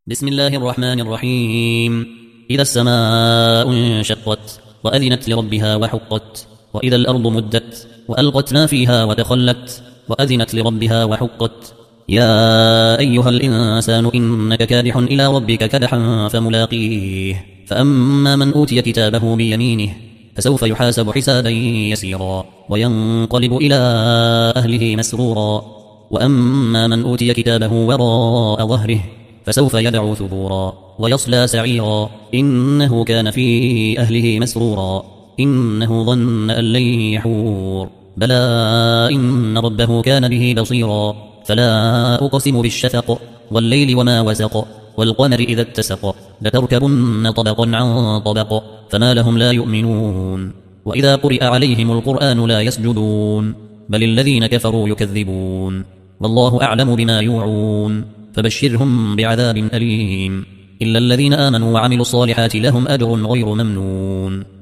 بسم الله الرحمن الرحيم. إذا السماء انشقت وأذنت لربها وحقت، وإذا الأرض مدت وألقت ما فيها وتخلت وأذنت لربها وحقت. يا أيها الإنسان إنك كادح إلى ربك كدحا فملاقيه. فأما من أوتي كتابه بيمينه فسوف يحاسب حسابا يسيرا وينقلب إلى أهله مسرورا. وأما من أوتي كتابه وراء ظهره فسوف يدعو ثبورا ويصلى سعيرا إنه كان في أهله مسرورا إنه ظن أن لن يحور. بلى إن ربه كان به بصيرا. فلا أقسم بالشفق والليل وما وسق والقمر إذا اتسق لتركبن طبقا عن طبق فما لهم لا يؤمنون. وإذا قرئ عليهم القرآن لا يسجدون بل الذين كفروا يكذبون. والله أعلم بما يوعون فبشرهم بعذاب أليم. إلا الذين آمنوا وعملوا الصالحات لهم أجر غير ممنون.